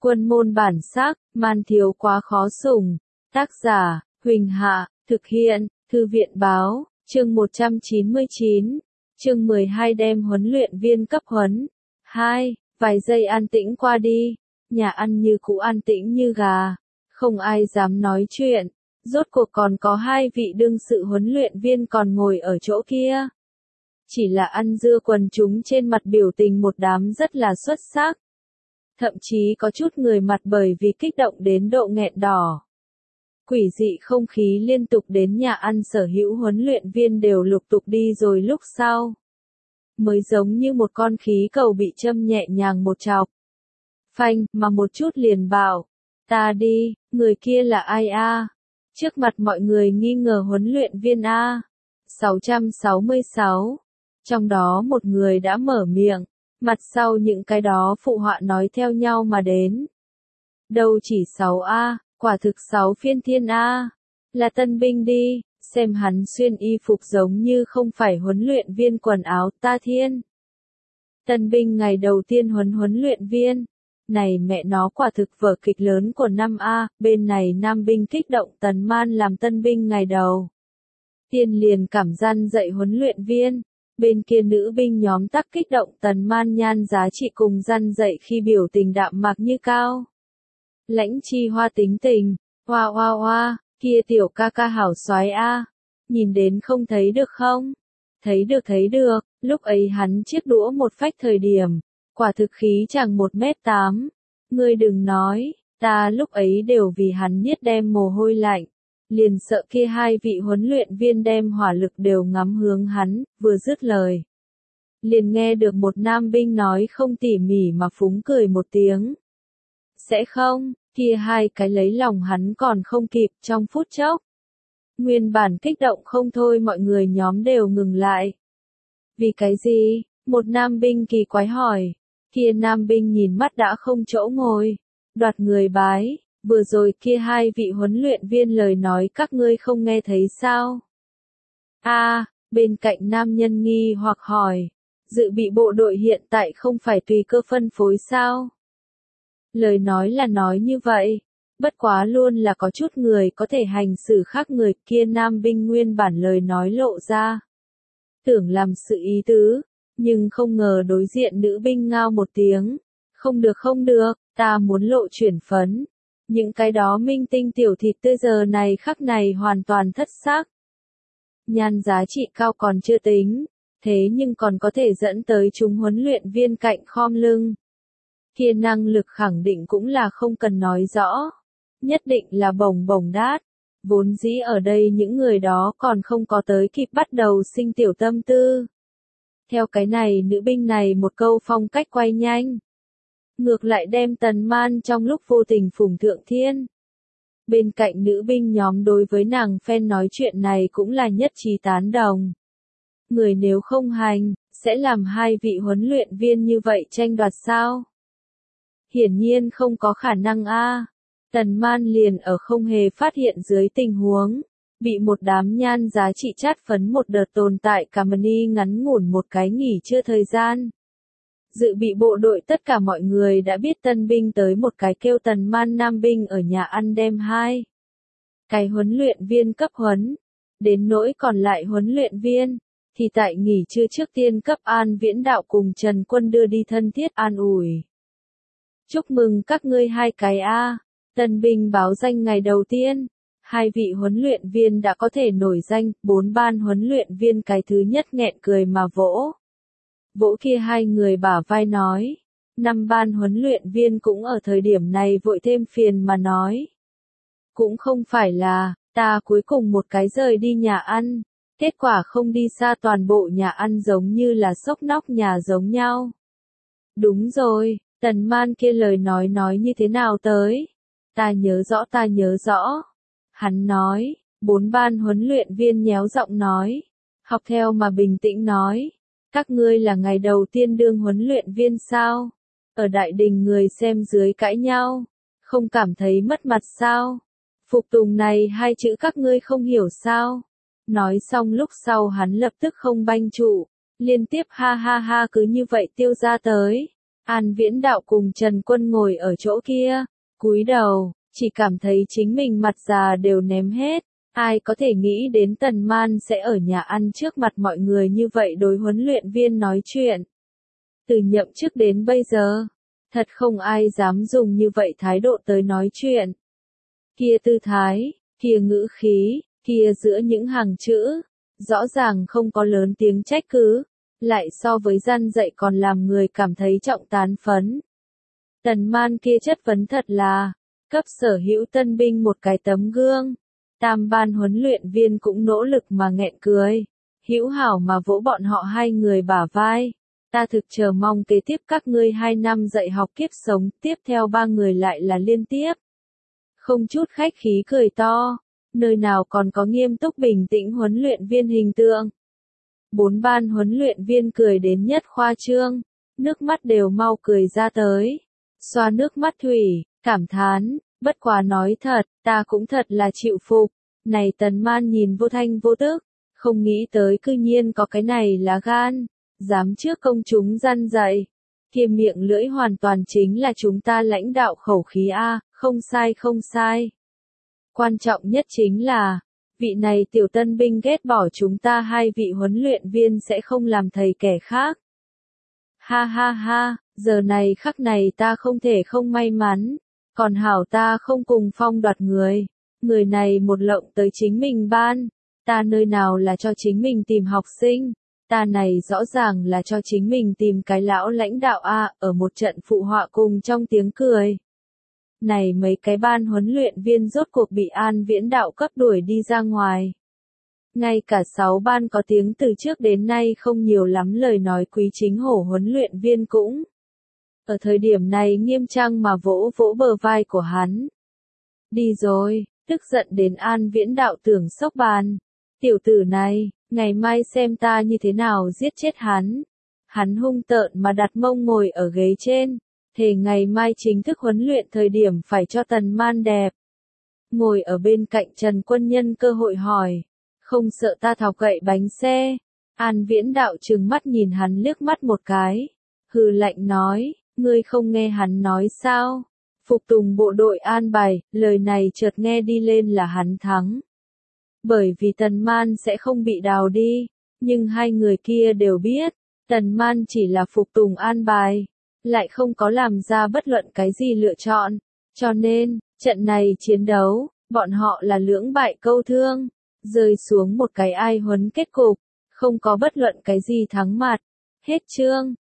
Quân môn bản sắc, man thiếu quá khó sủng. Tác giả, Huỳnh Hạ, thực hiện, Thư viện báo, chương 199, chương 12 đem huấn luyện viên cấp huấn. 2, vài giây an tĩnh qua đi, nhà ăn như cũ an tĩnh như gà, không ai dám nói chuyện, rốt cuộc còn có hai vị đương sự huấn luyện viên còn ngồi ở chỗ kia. Chỉ là ăn dưa quần chúng trên mặt biểu tình một đám rất là xuất sắc. Thậm chí có chút người mặt bởi vì kích động đến độ nghẹn đỏ. Quỷ dị không khí liên tục đến nhà ăn sở hữu huấn luyện viên đều lục tục đi rồi lúc sau. Mới giống như một con khí cầu bị châm nhẹ nhàng một chọc. Phanh, mà một chút liền bảo, ta đi, người kia là ai a? Trước mặt mọi người nghi ngờ huấn luyện viên A. 666. Trong đó một người đã mở miệng, mặt sau những cái đó phụ họa nói theo nhau mà đến. Đâu chỉ 6A, quả thực 6 phiên thiên A. Là tân binh đi, xem hắn xuyên y phục giống như không phải huấn luyện viên quần áo ta thiên. Tân binh ngày đầu tiên huấn luyện viên. Này mẹ nó quả thực vở kịch lớn của năm A, bên này nam binh kích động Tần Man làm tân binh ngày đầu. Tiên liền cảm gian dạy huấn luyện viên, bên kia nữ binh nhóm tắc kích động Tần Man nhan giá trị cùng gian dạy khi biểu tình đạm mạc như cao. Lãnh Chi Hoa tính tình, hoa hoa hoa, kia tiểu ca ca hảo soái A, nhìn đến không thấy được không? Thấy được, lúc ấy hắn chiếc đũa một phách thời điểm. Quả thực khí chẳng 1m8, ngươi đừng nói, ta lúc ấy đều vì hắn niết đem mồ hôi lạnh, liền sợ kia hai vị huấn luyện viên đem hỏa lực đều ngắm hướng hắn, vừa dứt lời. Liền nghe được một nam binh nói không tỉ mỉ mà phúng cười một tiếng. Sẽ không, kia hai cái lấy lòng hắn còn không kịp trong phút chốc. Nguyên bản kích động không thôi mọi người nhóm đều ngừng lại. Vì cái gì? Một nam binh kỳ quái hỏi. Kia nam binh nhìn mắt đã không chỗ ngồi, đoạt người bái, vừa rồi kia hai vị huấn luyện viên lời nói các ngươi không nghe thấy sao? Bên cạnh nam nhân nghi hoặc hỏi, dự bị bộ đội hiện tại không phải tùy cơ phân phối sao? Lời nói là nói như vậy, bất quá luôn là có chút người có thể hành xử khác người, kia nam binh nguyên bản lời nói lộ ra. Tưởng làm sự ý tứ. Nhưng không ngờ đối diện nữ binh ngao một tiếng. Không được, ta muốn lộ chuyển phấn. Những cái đó minh tinh tiểu thịt tươi giờ này khắc này hoàn toàn thất xác. Nhan giá trị cao còn chưa tính, thế nhưng còn có thể dẫn tới chúng huấn luyện viên cạnh khom lưng. Kia năng lực khẳng định cũng là không cần nói rõ. Nhất định là bồng bồng đát. Vốn dĩ ở đây những người đó còn không có tới kịp bắt đầu sinh tiểu tâm tư. Theo cái này nữ binh này một câu phong cách quay nhanh. Ngược lại đem Tần Man trong lúc vô tình phủng thượng thiên. Bên cạnh nữ binh nhóm đối với nàng fan nói chuyện này cũng là nhất trí tán đồng. Người nếu không hành, sẽ làm hai vị huấn luyện viên như vậy tranh đoạt sao? Hiển nhiên không có khả năng a. Tần Man liền ở không hề phát hiện dưới tình huống. Bị một đám nhan giá trị chát phấn một đợt tồn tại cả mini ngắn ngủn một cái nghỉ trưa thời gian. Dự bị bộ đội tất cả mọi người đã biết tân binh tới một cái kêu Tần Man nam binh ở nhà ăn đem hai. Cái huấn luyện viên cấp huấn. Đến nỗi còn lại huấn luyện viên, thì tại nghỉ trưa trước tiên cấp An Viễn Đạo cùng Trần Quân đưa đi thân thiết an ủi. Chúc mừng các ngươi hai cái A. Tân binh báo danh ngày đầu tiên. Hai vị huấn luyện viên đã có thể nổi danh, 4 ban huấn luyện viên cái thứ nhất nghẹn cười mà vỗ. Vỗ kia hai người bả vai nói. 5 ban huấn luyện viên cũng ở thời điểm này vội thêm phiền mà nói. Cũng không phải là, ta cuối cùng một cái rời đi nhà ăn. Kết quả không đi xa toàn bộ nhà ăn giống như là xốc nóc nhà giống nhau. Đúng rồi, Tần Man kia lời nói như thế nào tới? Ta nhớ rõ. Hắn nói, 4 ban huấn luyện viên nhéo giọng nói, học theo mà bình tĩnh nói, các ngươi là ngày đầu tiên đương huấn luyện viên sao? Ở đại đình người xem dưới cãi nhau, không cảm thấy mất mặt sao? Phục tùng này hai chữ các ngươi không hiểu sao? Nói xong lúc sau hắn lập tức không banh trụ, liên tiếp ha ha ha cứ như vậy tiêu ra tới. An Viễn Đạo cùng Trần Quân ngồi ở chỗ kia, cúi đầu, chỉ cảm thấy chính mình mặt già đều ném hết. Ai có thể nghĩ đến Tần Man sẽ ở nhà ăn trước mặt mọi người như vậy đối huấn luyện viên nói chuyện. Từ nhậm chức đến bây giờ, thật không ai dám dùng như vậy thái độ tới nói chuyện. Kia tư thái, kia ngữ khí, kia giữa những hàng chữ, rõ ràng không có lớn tiếng trách cứ, lại so với gian dạy còn làm người cảm thấy trọng tán phấn. Tần Man kia chất vấn thật là, cấp sở hữu tân binh một cái tấm gương. Tam ban huấn luyện viên cũng nỗ lực mà nghẹn cười, hữu hảo mà vỗ bọn họ hai người bả vai. Ta thực chờ mong kế tiếp các ngươi 2 năm dạy học kiếp sống, tiếp theo 3 người lại là liên tiếp. Không chút khách khí cười to, nơi nào còn có nghiêm túc bình tĩnh huấn luyện viên hình tượng. 4 ban huấn luyện viên cười đến nhất khoa trương, nước mắt đều mau cười ra tới. Xoa nước mắt thủy, cảm thán, bất quá nói thật, ta cũng thật là chịu phục. Này Tần Man nhìn vô thanh vô tức, không nghĩ tới cư nhiên có cái này lá gan, dám trước công chúng răn dạy. Kia miệng lưỡi hoàn toàn chính là chúng ta lãnh đạo khẩu khí A, không sai không sai. Quan trọng nhất chính là, vị này tiểu tân binh ghét bỏ chúng ta 2 vị huấn luyện viên sẽ không làm thầy kẻ khác. Ha ha ha, giờ này khắc này ta không thể không may mắn, còn hảo ta không cùng Phong đoạt người. Người này một lộng tới chính mình ban, ta nơi nào là cho chính mình tìm học sinh, ta này rõ ràng là cho chính mình tìm cái lão lãnh đạo A, ở một trận phụ họa cùng trong tiếng cười. Này mấy cái ban huấn luyện viên rốt cuộc bị An Viễn Đạo cấp đuổi đi ra ngoài. Ngay cả 6 ban có tiếng từ trước đến nay không nhiều lắm lời nói quý chính hổ huấn luyện viên cũng. Ở thời điểm này nghiêm trang mà vỗ vỗ bờ vai của hắn. Đi rồi, tức giận đến An Viễn Đạo tưởng sốc bàn. Tiểu tử này, ngày mai xem ta như thế nào giết chết hắn. Hắn hung tợn mà đặt mông ngồi ở ghế trên. Thề ngày mai chính thức huấn luyện thời điểm phải cho Tần Man đẹp. Ngồi ở bên cạnh Trần Quân nhân cơ hội hỏi. Không sợ ta thọc gậy bánh xe. An Viễn Đạo trừng mắt nhìn hắn liếc mắt một cái. Hừ lạnh nói, ngươi không nghe hắn nói sao? Phục tùng bộ đội an bài, lời này chợt nghe đi lên là hắn thắng. Bởi vì Tần Man sẽ không bị đào đi, nhưng hai người kia đều biết, Tần Man chỉ là phục tùng an bài, lại không có làm ra bất luận cái gì lựa chọn, cho nên, trận này chiến đấu, bọn họ là lưỡng bại câu thương, rơi xuống một cái ai huấn kết cục, không có bất luận cái gì thắng mặt. Hết chương.